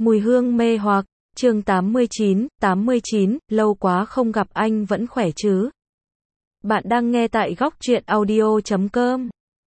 Mùi hương mê hoặc, chương 89, lâu quá không gặp anh vẫn khỏe chứ? Bạn đang nghe tại góc truyện audio.com.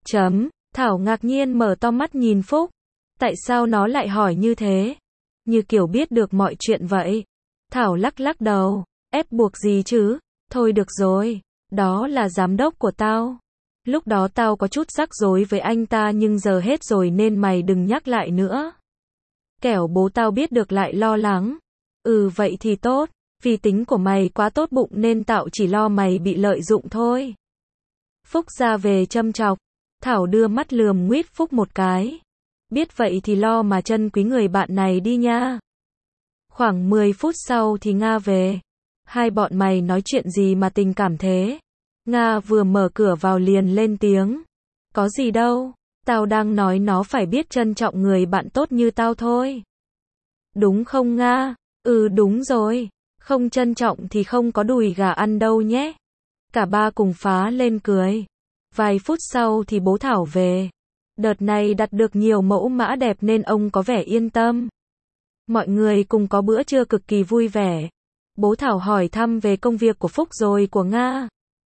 Thảo ngạc nhiên mở to mắt nhìn Phúc. Tại sao nó lại hỏi như thế? Như kiểu biết được mọi chuyện vậy. Thảo lắc lắc đầu, ép buộc gì chứ? Thôi được rồi, đó là giám đốc của tao. Lúc đó tao có chút rắc rối với anh ta nhưng giờ hết rồi nên mày đừng nhắc lại nữa. Kẻo bố tao biết được lại lo lắng. Vậy thì tốt, vì tính của mày quá tốt bụng nên tao chỉ lo mày bị lợi dụng thôi. Phúc ra về châm chọc. Thảo đưa mắt lườm nguýt Phúc một cái. Biết vậy thì lo mà trân quý người bạn này đi nha. Khoảng 10 phút sau thì Nga về. Hai bọn mày nói chuyện gì mà tình cảm thế? Nga vừa mở cửa vào liền lên tiếng. Có gì đâu, tao đang nói nó phải biết trân trọng người bạn tốt như tao thôi. Đúng không Nga? Đúng rồi, không trân trọng thì không có đùi gà ăn đâu nhé. Cả ba cùng phá lên cười. Vài phút sau thì bố Thảo về. Đợt này đặt được nhiều mẫu mã đẹp nên ông có vẻ yên tâm. Mọi người cùng có bữa trưa cực kỳ vui vẻ. Bố Thảo hỏi thăm về công việc của Phúc rồi của Nga.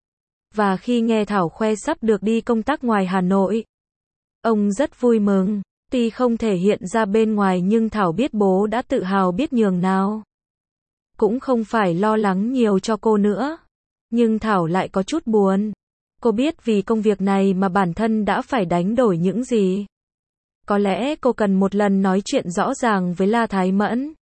Và khi nghe Thảo khoe sắp được đi công tác ngoài Hà Nội, ông rất vui mừng. Tuy không thể hiện ra bên ngoài nhưng Thảo biết bố đã tự hào biết nhường nào. Cũng không phải lo lắng nhiều cho cô nữa. Nhưng Thảo lại có chút buồn. Cô biết vì công việc này mà bản thân đã phải đánh đổi những gì. Có lẽ cô cần một lần nói chuyện rõ ràng với La Thái Mẫn.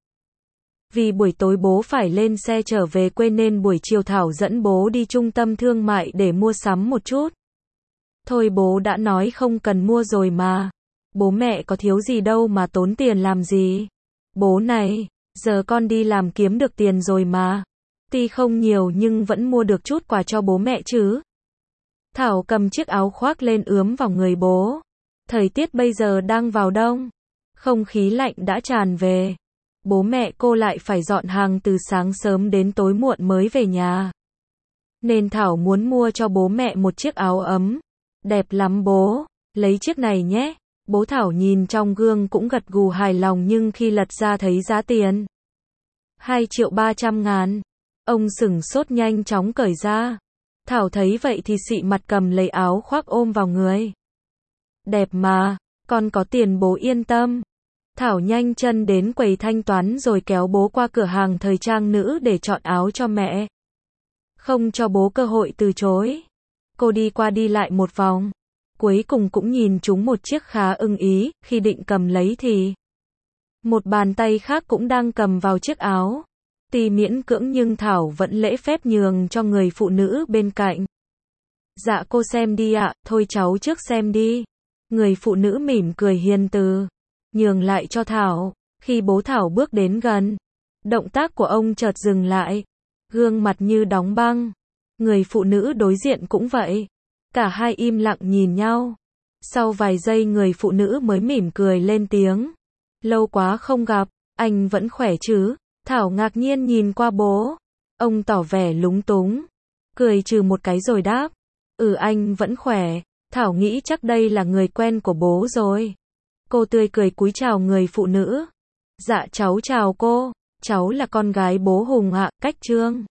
Vì buổi tối bố phải lên xe trở về quê nên buổi chiều Thảo dẫn bố đi trung tâm thương mại để mua sắm một chút. Thôi bố đã nói không cần mua rồi mà. Bố mẹ có thiếu gì đâu mà tốn tiền làm gì. Bố này, giờ con đi làm kiếm được tiền rồi mà. Tuy không nhiều nhưng vẫn mua được chút quà cho bố mẹ chứ. Thảo cầm chiếc áo khoác lên ướm vào người bố. Thời tiết bây giờ đang vào đông. Không khí lạnh đã tràn về. Bố mẹ cô lại phải dọn hàng từ sáng sớm đến tối muộn mới về nhà. Nên Thảo muốn mua cho bố mẹ một chiếc áo ấm. Đẹp lắm bố, lấy chiếc này nhé. Bố Thảo nhìn trong gương cũng gật gù hài lòng nhưng khi lật ra thấy giá tiền 2.300.000. Ông sửng sốt nhanh chóng cởi ra. Thảo thấy vậy thì xị mặt cầm lấy áo khoác ôm vào người. Đẹp mà, con có tiền bố yên tâm. Thảo nhanh chân đến quầy thanh toán rồi kéo bố qua cửa hàng thời trang nữ để chọn áo cho mẹ. Không cho bố cơ hội từ chối. Cô đi qua đi lại một vòng. Cuối cùng cũng nhìn trúng một chiếc khá ưng ý, khi định cầm lấy thì một bàn tay khác cũng đang cầm vào chiếc áo. Tuy miễn cưỡng nhưng Thảo vẫn lễ phép nhường cho người phụ nữ bên cạnh. Dạ cô xem đi ạ, thôi cháu trước xem đi. Người phụ nữ mỉm cười hiền từ, nhường lại cho Thảo. Khi bố Thảo bước đến gần, động tác của ông chợt dừng lại. Gương mặt như đóng băng. Người phụ nữ đối diện cũng vậy. Cả hai im lặng nhìn nhau. Sau vài giây người phụ nữ mới mỉm cười lên tiếng. Lâu quá không gặp, anh vẫn khỏe chứ? Thảo ngạc nhiên nhìn qua bố. Ông tỏ vẻ lúng túng. Cười trừ một cái rồi đáp. Anh vẫn khỏe. Thảo nghĩ chắc đây là người quen của bố rồi. Cô tươi cười cúi chào người phụ nữ. Dạ cháu chào cô. Cháu là con gái bố Hùng ạ, Cách Trương.